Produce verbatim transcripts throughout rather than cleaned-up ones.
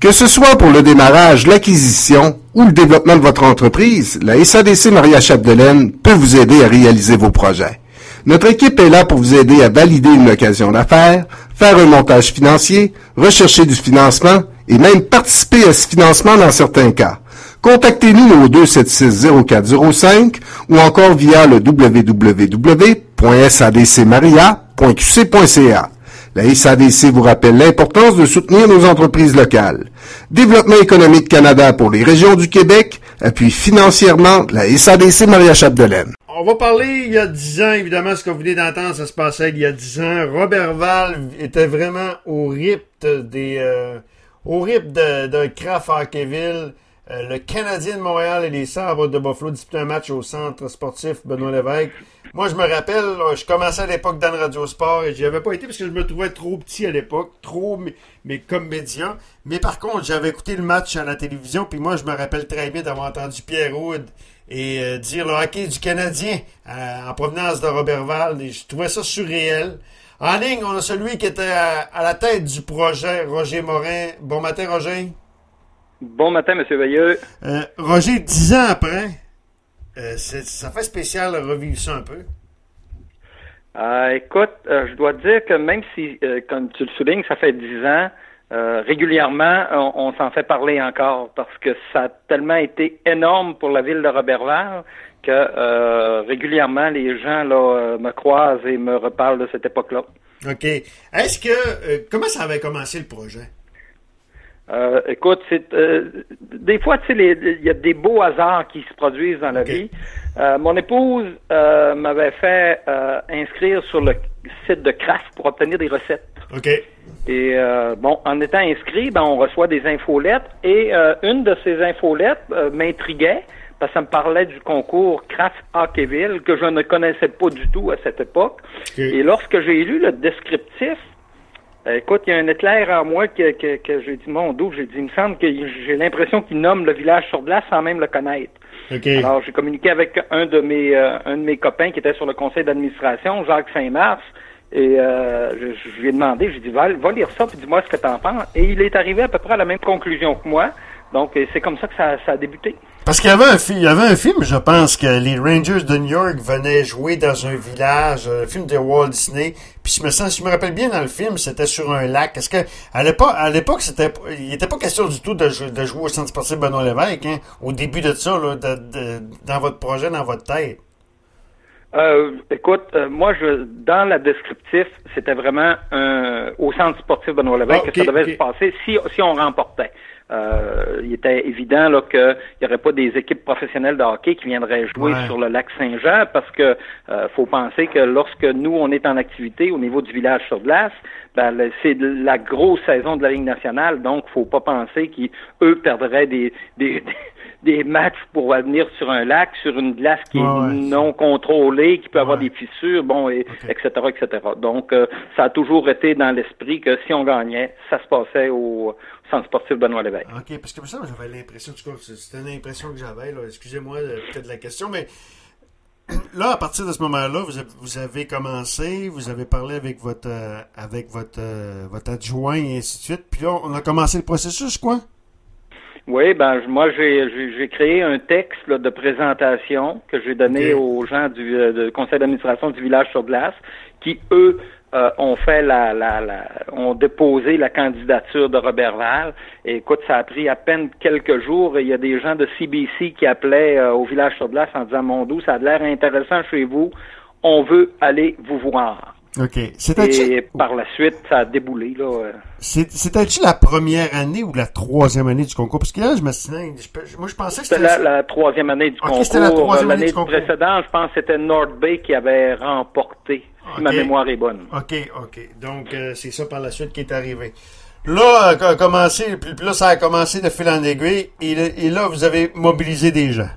Que ce soit pour le démarrage, l'acquisition ou le développement de votre entreprise, la S A D C Maria-Chapdelaine peut vous aider à réaliser vos projets. Notre équipe est là pour vous aider à valider une occasion d'affaires, faire un montage financier, rechercher du financement et même participer à ce financement dans certains cas. Contactez-nous au deux sept six zéro quatre zéro cinq ou encore via le w w w point s a d c maria point q c point c a. La S A D C vous rappelle l'importance de soutenir nos entreprises locales. Développement économique Canada pour les régions du Québec appuie financièrement la S A D C Maria-Chapdelaine. On va parler il y a dix ans, évidemment, ce que vous venez d'entendre, ça se passait il y a dix ans. Roberval était vraiment au rythme des, euh, au rythme de, de Kraft Hockeyville. Euh, le Canadien de Montréal et les Sabres de Buffalo disputaient un match au centre sportif Benoît Lévesque. Moi, je me rappelle, je commençais à l'époque dans le Radio Sport et j'y avais pas été parce que je me trouvais trop petit à l'époque, trop, mais, mais comme média. Mais par contre, j'avais écouté le match à la télévision, puis moi, je me rappelle très bien d'avoir entendu Pierre Houd et euh, dire le hockey du Canadien euh, en provenance de Roberval. Et je trouvais ça surréel. En ligne, on a celui qui était à, à la tête du projet, Roger Morin. Bon matin, Roger. Bon matin, M. Veilleux. Euh, Roger, dix ans après, euh, c'est, ça fait spécial de revivre ça un peu. Euh, écoute, euh, je dois te dire que même si, euh, comme tu le soulignes, ça fait dix ans, euh, régulièrement, on, on s'en fait parler encore parce que ça a tellement été énorme pour la ville de Roberval que euh, régulièrement, les gens là euh, me croisent et me reparlent de cette époque-là. OK. Est-ce que... Euh, comment ça avait commencé le projet? Euh, écoute, c'est euh, des fois, tu sais, il y a des beaux hasards qui se produisent dans la okay. vie. Euh, mon épouse euh, m'avait fait euh, inscrire sur le site de Kraft pour obtenir des recettes. OK. Et euh, bon, en étant inscrit, ben on reçoit des infolettes et euh, une de ces infolettes euh, m'intriguait parce que ça me parlait du concours Kraft Hockeyville que je ne connaissais pas du tout à cette époque. Okay. Et lorsque j'ai lu le descriptif, écoute, il y a un éclair en moi que, que, que j'ai dit, mon dos, j'ai dit, il me semble que j'ai l'impression qu'il nomme le village sur glace sans même le connaître. Okay. Alors, j'ai communiqué avec un de mes euh, un de mes copains qui était sur le conseil d'administration, Jacques Saint-Mars, et euh, je, je lui ai demandé, j'ai dit, va, va lire ça, puis dis-moi ce que t'en penses. Et il est arrivé à peu près à la même conclusion que moi. Donc, c'est comme ça que ça, ça a débuté. Parce qu'il y avait un film, il y avait un film, je pense, que les Rangers de New York venaient jouer dans un village, un film de Walt Disney. Puis je me sens, si je me rappelle bien dans le film, c'était sur un lac. Est-ce que à l'époque, à l'époque, c'était, il n'était pas question du tout de, de jouer au centre sportif Benoît Lévesque, hein, au début de ça, là, de, de, dans votre projet, dans votre tête. Euh, écoute, euh, moi, je dans la descriptif, c'était vraiment un, au centre sportif Benoît Lévesque oh, okay, que ça devait okay. se passer si si on remportait. Euh, il était évident là qu'il n'y aurait pas des équipes professionnelles de hockey qui viendraient jouer ouais. sur le lac Saint-Jean parce que euh, faut penser que lorsque nous on est en activité au niveau du village sur glace, ben le, c'est la grosse saison de la Ligue nationale, donc faut pas penser qu'eux perdraient des des des matchs pour venir sur un lac, sur une glace qui ouais, est ouais. non contrôlée, qui peut ouais. avoir des fissures, bon, et okay. et cetera, et cetera. Donc, euh, ça a toujours été dans l'esprit que si on gagnait, ça se passait au centre sportif Benoît Lévesque. OK, parce que ça, j'avais l'impression, en tout cas, c'était une impression que j'avais, là, excusez-moi peut-être la question, mais là, à partir de ce moment-là, vous avez, vous avez commencé, vous avez parlé avec votre euh, avec votre euh, votre adjoint et ainsi de suite, puis là, on a commencé le processus, quoi? Oui, ben moi j'ai j'ai, j'ai créé un texte là, de présentation que j'ai donné okay. aux gens du euh, conseil d'administration du village sur glace, qui eux euh, ont fait la, la la ont déposé la candidature de Roberval. Et écoute, ça a pris à peine quelques jours et il y a des gens de C B C qui appelaient euh, au village sur glace en disant mon doux, ça a l'air intéressant chez vous, on veut aller vous voir. OK. C'était-tu... Et par la suite, ça a déboulé, là. C'est, c'était-tu la première année ou la troisième année du concours? Parce que là, je me souviens, moi, je pensais que c'était... C'était la, la troisième année du okay, concours. C'était la troisième année L'année du concours. Précédente, je pense que c'était North Bay qui avait remporté, si okay. ma mémoire est bonne. OK, OK. Donc, euh, c'est ça par la suite qui est arrivé. Là, a commencé, puis là, ça a commencé de fil en aiguille, et, et là, vous avez mobilisé des gens.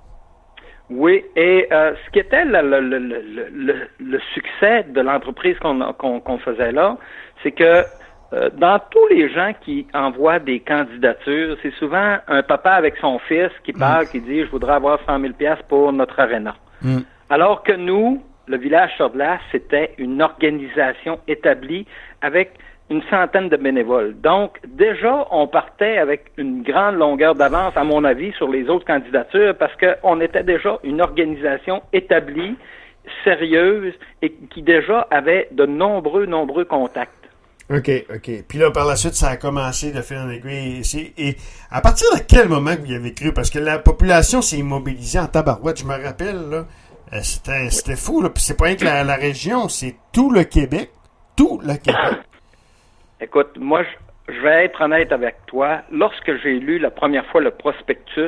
Oui, et euh, ce qui était le, le, le, le, le succès de l'entreprise qu'on, qu'on, qu'on faisait là, c'est que euh, dans tous les gens qui envoient des candidatures, c'est souvent un papa avec son fils qui parle, mmh. qui dit « Je voudrais avoir cent mille dollars pour notre aréna. Mmh. » Alors que nous, le village sur glace, c'était une organisation établie avec une centaine de bénévoles. Donc, déjà, on partait avec une grande longueur d'avance, à mon avis, sur les autres candidatures, parce qu'on était déjà une organisation établie, sérieuse, et qui déjà avait de nombreux, nombreux contacts. OK, OK. Puis là, par la suite, ça a commencé de fil en aiguille. Et, et à partir de quel moment que vous y avez cru? Parce que la population s'est immobilisée en tabarouette. Je me rappelle, là, c'était, c'était fou. Là. Puis c'est pas rien que la, la région, c'est tout le Québec. Tout le Québec. Écoute, moi, je, je vais être honnête avec toi. Lorsque j'ai lu la première fois le prospectus,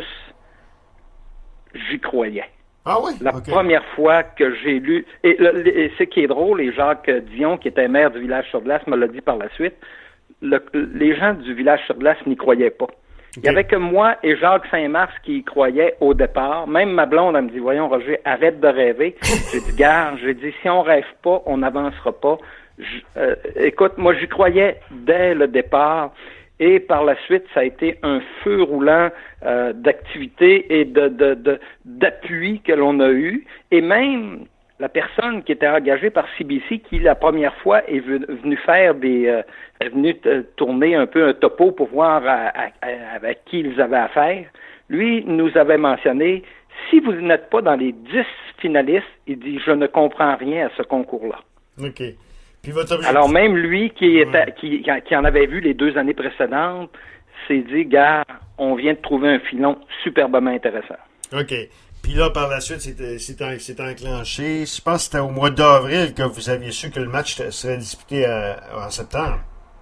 j'y croyais. Ah oui? La okay. première fois que j'ai lu, et, et ce qui est drôle, et Jacques Dion, qui était maire du Village-sur-Glace, me l'a dit par la suite, le, les gens du Village-sur-Glace n'y croyaient pas. Okay. Il n'y avait que moi et Jacques Saint-Mars qui y croyaient au départ. Même ma blonde, elle me dit, voyons Roger, arrête de rêver. J'ai dit, gare, j'ai dit, si on rêve pas, on n'avancera pas. Je, euh, écoute, moi j'y croyais dès le départ. Et par la suite, ça a été un feu roulant euh, d'activités et de, de, de d'appui que l'on a eu. Et même la personne qui était engagée par C B C, qui la première fois est venue faire des, euh, est venue tourner un peu un topo pour voir à, à, à, avec qui ils avaient affaire, lui nous avait mentionné, si vous n'êtes pas dans les dix finalistes, il dit, je ne comprends rien à ce concours-là. OK. Votre Alors même lui qui, était, ouais. qui, qui en avait vu les deux années précédentes s'est dit, gars, on vient de trouver un filon superbement intéressant. OK. Puis là, par la suite, c'était, c'était, c'était enclenché. Je pense que c'était au mois d'avril que vous aviez su que le match serait disputé à, en septembre.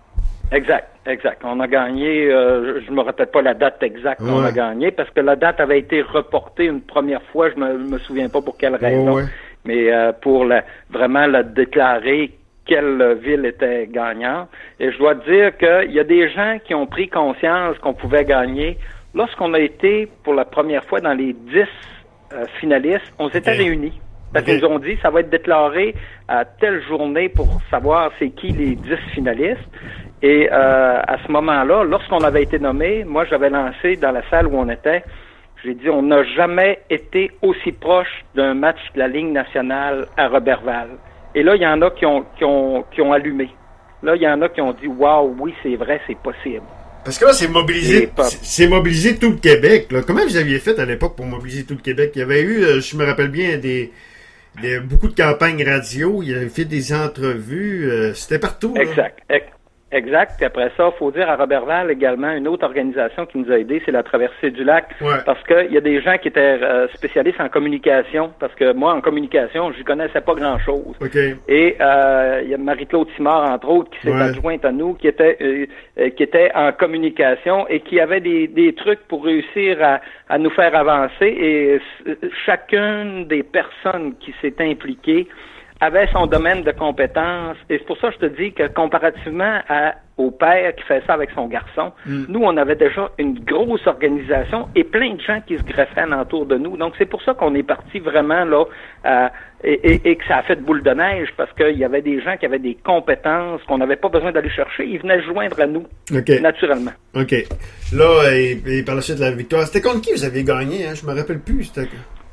Exact, exact. On a gagné, euh, je ne me rappelle pas la date exacte ouais. qu'on a gagné, parce que la date avait été reportée une première fois, je me, me souviens pas pour quelle raison, oh, ouais. mais euh, pour la, vraiment la déclarer quelle ville était gagnante. Et je dois dire qu'il y a des gens qui ont pris conscience qu'on pouvait gagner. Lorsqu'on a été pour la première fois dans les dix euh, finalistes, on s'était okay. réunis. Parce okay. qu'ils nous ont dit ça va être déclaré à telle journée pour savoir c'est qui les dix finalistes. Et euh, à ce moment-là, lorsqu'on avait été nommé, moi j'avais lancé dans la salle où on était, j'ai dit on n'a jamais été aussi proche d'un match de la Ligue nationale à Roberval. Et là, il y en a qui ont, qui ont, qui ont allumé. Là, il y en a qui ont dit, waouh, oui, c'est vrai, c'est possible. Parce que là, c'est mobilisé, c'est mobilisé tout le Québec, là. Comment vous aviez fait à l'époque pour mobiliser tout le Québec? Il y avait eu, je me rappelle bien, des, des beaucoup de campagnes radio, il y avait fait des entrevues, euh, c'était partout, là. Exact. Exact. Puis après ça, il faut dire à Roberval également, une autre organisation qui nous a aidés, c'est la Traversée du Lac. Ouais. Parce qu'il y a des gens qui étaient euh, spécialistes en communication. Parce que moi, en communication, je connaissais pas grand-chose. Okay. Et euh, il y a Marie-Claude Simard, entre autres, qui s'est ouais. adjointe à nous, qui était euh, euh, qui était en communication et qui avait des, des trucs pour réussir à, à nous faire avancer. Et euh, chacune des personnes qui s'est impliquée avait son domaine de compétences. Et c'est pour ça que je te dis que comparativement à, au père qui fait ça avec son garçon, mm. nous, on avait déjà une grosse organisation et plein de gens qui se greffaient alentour de nous. Donc, c'est pour ça qu'on est parti vraiment là euh, et, et, et que ça a fait de boule de neige parce qu'il y avait des gens qui avaient des compétences qu'on n'avait pas besoin d'aller chercher. Ils venaient joindre à nous, okay. naturellement. OK. Là, et, et par la suite, la victoire. C'était contre qui vous avez gagné? Hein? Je me rappelle plus. C'était...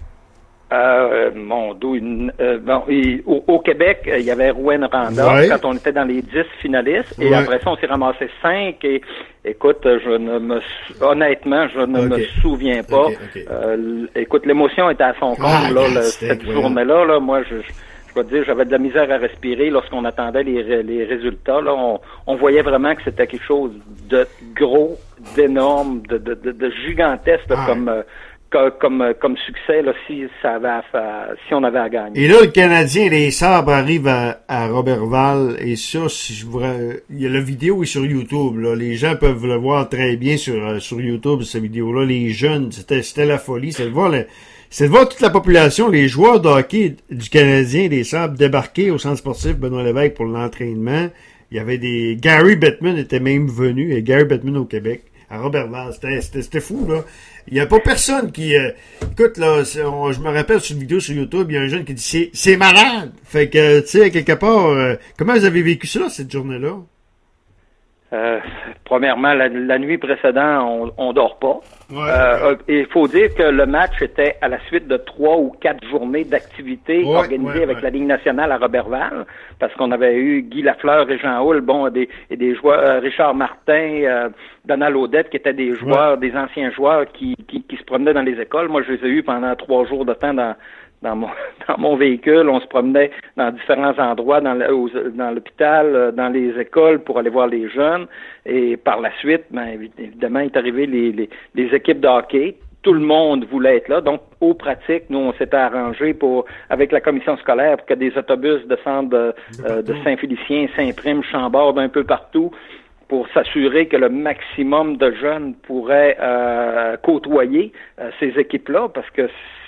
Euh, mon dos, euh, bon, il, au, au Québec, il y avait Rouen Randa ouais. quand on était dans les dix finalistes et ouais. après ça, on s'est ramassé cinq et écoute, je ne me honnêtement, je ne okay. me souviens pas. Okay, okay. Euh, écoute, l'émotion était à son compte ah, là, le, cette journée-là. Là, moi, je, je, je dois te dire, j'avais de la misère à respirer lorsqu'on attendait les, les résultats. Là, on, on voyait vraiment que c'était quelque chose de gros, d'énorme, de, de, de, de gigantesque là, ah. comme. Euh, Comme, comme succès, là, si, ça avait à faire, si on avait à gagner. Et là, le Canadien et les Sabres arrivent à, à Roberval, et ça, si je voudrais, il y a la vidéo est sur YouTube, là. Les gens peuvent le voir très bien sur, sur YouTube, cette vidéo-là. Les jeunes, c'était, c'était la folie. C'est de voir la, c'est de voir toute la population, les joueurs de hockey du Canadien et des Sabres débarquer au centre sportif Benoît Lévesque pour l'entraînement. Il y avait des, Gary Bettman était même venu, et Gary Bettman au Québec, à Roberval. C'était, c'était, c'était fou, là. Il n'y a pas personne qui... Euh, écoute, là, on, je me rappelle sur une vidéo sur YouTube, il y a un jeune qui dit c'est, « C'est malade! » Fait que, tu sais, quelque part, euh, comment vous avez vécu ça, cette journée-là? Euh, premièrement, la, la nuit précédente, on, on dort pas. Ouais, euh, ouais. Et il faut dire que le match était à la suite de trois ou quatre journées d'activités ouais, organisées ouais, avec ouais. la Ligue nationale à Robertval, parce qu'on avait eu Guy Lafleur et Jean Houle, bon, des, et des joueurs, euh, Richard Martin, euh, Donald Odette, qui étaient des joueurs, ouais. des anciens joueurs qui, qui, qui se promenaient dans les écoles. Moi, je les ai eus pendant trois jours de temps dans Dans mon, dans mon véhicule, on se promenait dans différents endroits, dans, le, aux, dans l'hôpital, dans les écoles pour aller voir les jeunes. Et par la suite, ben, évidemment, est arrivé les, les, les équipes de hockey. Tout le monde voulait être là. Donc, aux pratiques, nous, on s'était arrangé pour, avec la commission scolaire pour que des autobus descendent de, euh, de Saint-Félicien, Saint-Prime, Chambord, d'un peu partout, pour s'assurer que le maximum de jeunes pourraient euh, côtoyer euh, ces équipes-là, parce que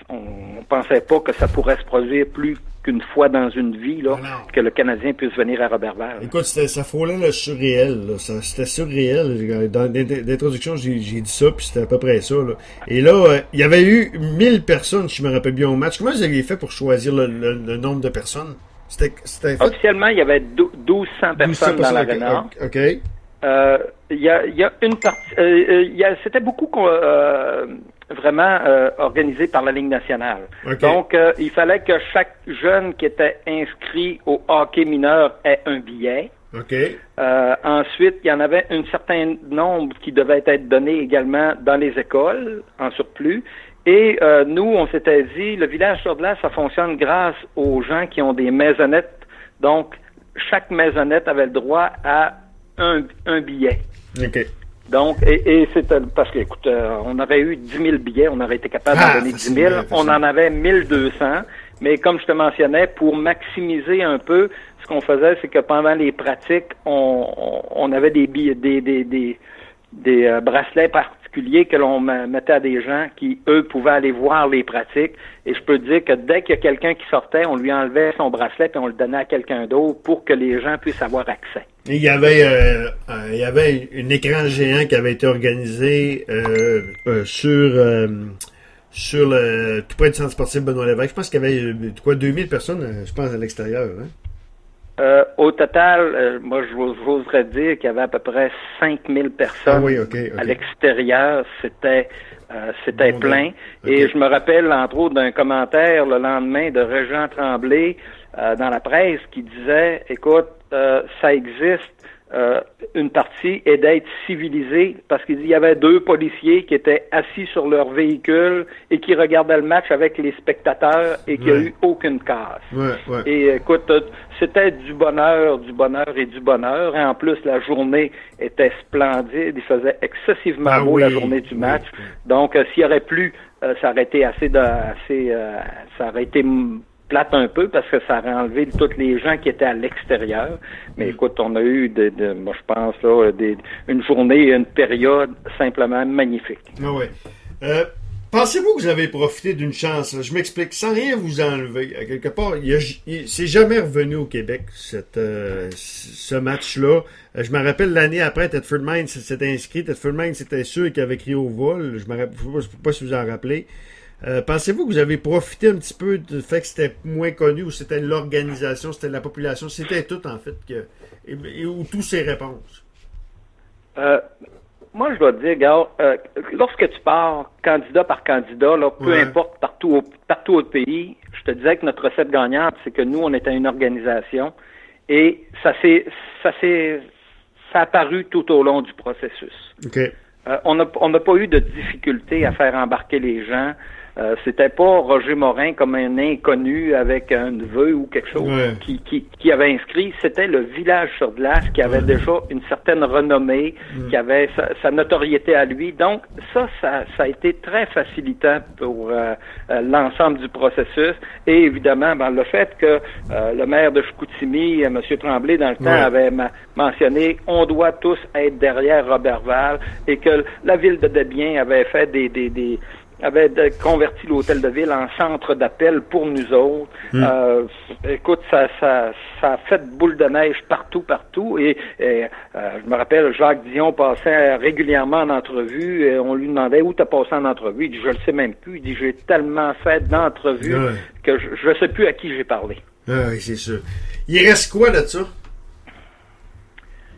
on pensait pas que ça pourrait se produire plus qu'une fois dans une vie, là, que le Canadien puisse venir à Roberval. Écoute, c'était, ça frôlait le surréel, là. Ça, c'était surréel. Dans l'introduction, j'ai, j'ai dit ça, puis c'était à peu près ça, là. Et là, euh, il y avait eu mille personnes, si je me rappelle bien, au match. Comment vous aviez fait pour choisir le, le, le nombre de personnes? C'était, c'était fait... Officiellement, il y avait douze cents personnes dans l'aréna. OK. Euh, il y a, il y a une partie, euh, il y a, c'était beaucoup euh, vraiment euh, organisé par la Ligue nationale. Okay. Donc, euh, il fallait que chaque jeune qui était inscrit au hockey mineur ait un billet. Okay. Euh, ensuite, il y en avait un certain nombre qui devait être donné également dans les écoles, en surplus. Et euh, nous, on s'était dit, le village sur glace, ça fonctionne grâce aux gens qui ont des maisonnettes. Donc, chaque maisonnette avait le droit à Un, un billet. OK. Donc, et, et c'était parce que, écoute, euh, on avait eu dix mille billets, on aurait été capable ah, d'en donner dix mille. On en avait mille deux cents. Mais comme je te mentionnais, pour maximiser un peu, ce qu'on faisait, c'est que pendant les pratiques, on, on, on avait des billets, des, des, des, des euh, bracelets particuliers que l'on mettait à des gens qui, eux, pouvaient aller voir les pratiques. Et je peux te dire que dès qu'il y a quelqu'un qui sortait, on lui enlevait son bracelet et on le donnait à quelqu'un d'autre pour que les gens puissent avoir accès. Et il y avait euh, euh, il y avait un écran géant qui avait été organisé euh, euh, sur euh, sur le tout près du centre sportif Benoît Lévesque. Je pense qu'il y avait euh, quoi deux mille personnes, je pense, à l'extérieur. Hein? Euh, au total, euh, moi, j'oserais dire qu'il y avait à peu près cinq mille personnes ah oui, okay, okay. à l'extérieur. C'était euh, c'était bon, plein. Okay. Et je me rappelle, entre autres, d'un commentaire le lendemain de Régent Tremblay euh, dans la presse qui disait, écoute, euh, ça existe euh, une partie est d'être civilisé, parce qu'il dit il y avait deux policiers qui étaient assis sur leur véhicule et qui regardaient le match avec les spectateurs et qu'il n'y a eu aucune casse. Ouais, ouais. Et écoute, c'était du bonheur, du bonheur et du bonheur. Et en plus, la journée était splendide. Il faisait excessivement ah, beau oui, la journée du match. Oui, oui. Donc, euh, s'il y aurait plu, euh, ça aurait été assez de, assez, euh, ça aurait été plate un peu parce que ça aurait enlevé tous les gens qui étaient à l'extérieur. Mais écoute, on a eu, de, de, moi je pense, là, des, une journée et une période simplement magnifique. Ah oui. Euh, pensez-vous que vous avez profité d'une chance? Là? Je m'explique, sans rien vous enlever. À quelque part, il, a, il c'est jamais revenu au Québec, cette, euh, ce match-là. Euh, je me rappelle l'année après, Thetford Mines s'était inscrit. Thetford Mines, c'était sûr qu'il avait crié au vol. Je ne sais pas si vous en rappelez. Euh, pensez-vous que vous avez profité un petit peu du fait que c'était moins connu, ou c'était l'organisation, c'était la population, c'était tout en fait, que, et, et, ou toutes ces réponses? Euh, moi, je dois te dire, gars, euh, lorsque tu pars candidat par candidat, là, peu ouais. importe partout au, partout au pays, je te disais que notre recette gagnante, c'est que nous, on était une organisation, et ça s'est, ça s'est, ça a apparu tout au long du processus. Okay. Euh, on n'a on n'a pas eu de difficulté à faire embarquer les gens. Euh, c'était pas Roger Morin comme un inconnu avec un neveu ou quelque chose ouais. qui, qui, qui avait inscrit. C'était le village sur glace qui avait ouais. déjà une certaine renommée, ouais. qui avait sa, sa notoriété à lui. Donc ça, ça, ça a été très facilitant pour euh, euh, l'ensemble du processus. Et évidemment, ben, le fait que euh, le maire de Chicoutimi, M. Tremblay, dans le ouais. temps, avait ma- mentionné « on doit tous être derrière Roberval » et que la ville de Desbiens avait fait des... des, des avait converti l'hôtel de ville en centre d'appel pour nous autres. Mmh. Euh, écoute, ça, ça, ça a fait boule de neige partout, partout. Et, et euh, je me rappelle, Jacques Dion passait régulièrement en entrevue. Et on lui demandait où t'as passé en entrevue. Il dit, je le sais même plus. Il dit, j'ai tellement fait d'entrevues ouais. que je ne sais plus à qui j'ai parlé. Ah oui, c'est sûr. Il reste quoi de ça?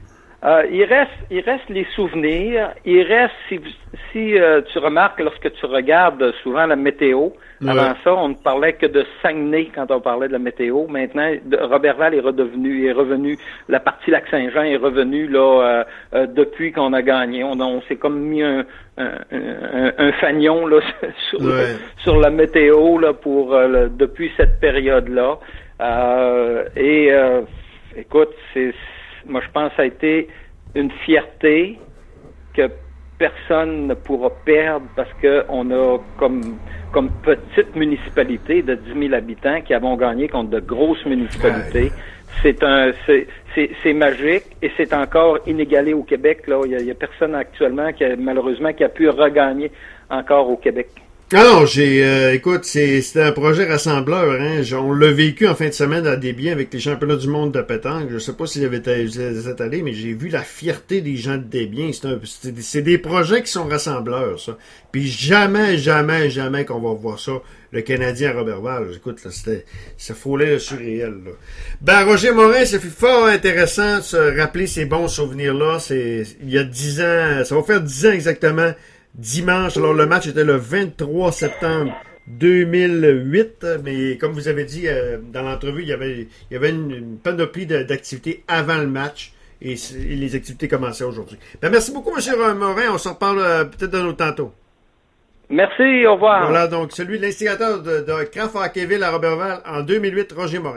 Euh, il reste, il reste les souvenirs. Il reste, si, si euh, tu remarques, lorsque tu regardes souvent la météo, ouais. Avant ça, on ne parlait que de Saguenay quand on parlait de la météo. Maintenant, de, Roberval est redevenu, est revenu, la partie Lac-Saint-Jean est revenue là euh, euh, depuis qu'on a gagné. On, on s'est comme mis un, un, un, un fanion là sur, ouais. le, sur la météo là pour euh, le, depuis cette période-là. Euh, et euh, écoute, c'est moi, je pense que ça a été une fierté que personne ne pourra perdre parce que on a comme comme petite municipalité de dix mille habitants qui avons gagné contre de grosses municipalités. Ouais. C'est un c'est, c'est c'est magique et c'est encore inégalé au Québec là. Il y a, il y a personne actuellement qui a, malheureusement qui a pu regagner encore au Québec. Ah non, j'ai, euh, écoute, c'est, c'était un projet rassembleur, hein. On l'a vécu en fin de semaine à Desbiens avec les championnats du monde de pétanque. Je sais pas si j'avais été cette année, mais j'ai vu la fierté des gens de Desbiens. C'est, un, c'est, des, c'est des projets qui sont rassembleurs, ça. Puis jamais, jamais, jamais qu'on va voir ça. Le Canadien à Roberval. Écoute, là, c'était, ça frôlait le surréel, là. Ben, Roger Morin, ça fait fort intéressant de se rappeler ces bons souvenirs-là. C'est, il y a dix ans, ça va faire dix ans exactement. Dimanche, alors le match était le vingt-trois septembre deux mille huit, mais comme vous avez dit euh, dans l'entrevue, il y avait, il y avait une, une panoplie de, d'activités avant le match et, et les activités commençaient aujourd'hui. Ben, merci beaucoup, M. Morin. On s'en reparle euh, peut-être d'un autre tantôt. Merci, au revoir. Voilà, donc celui de l'instigateur de, de Craft Hockeyville à Roberval en deux mille huit, Roger Morin.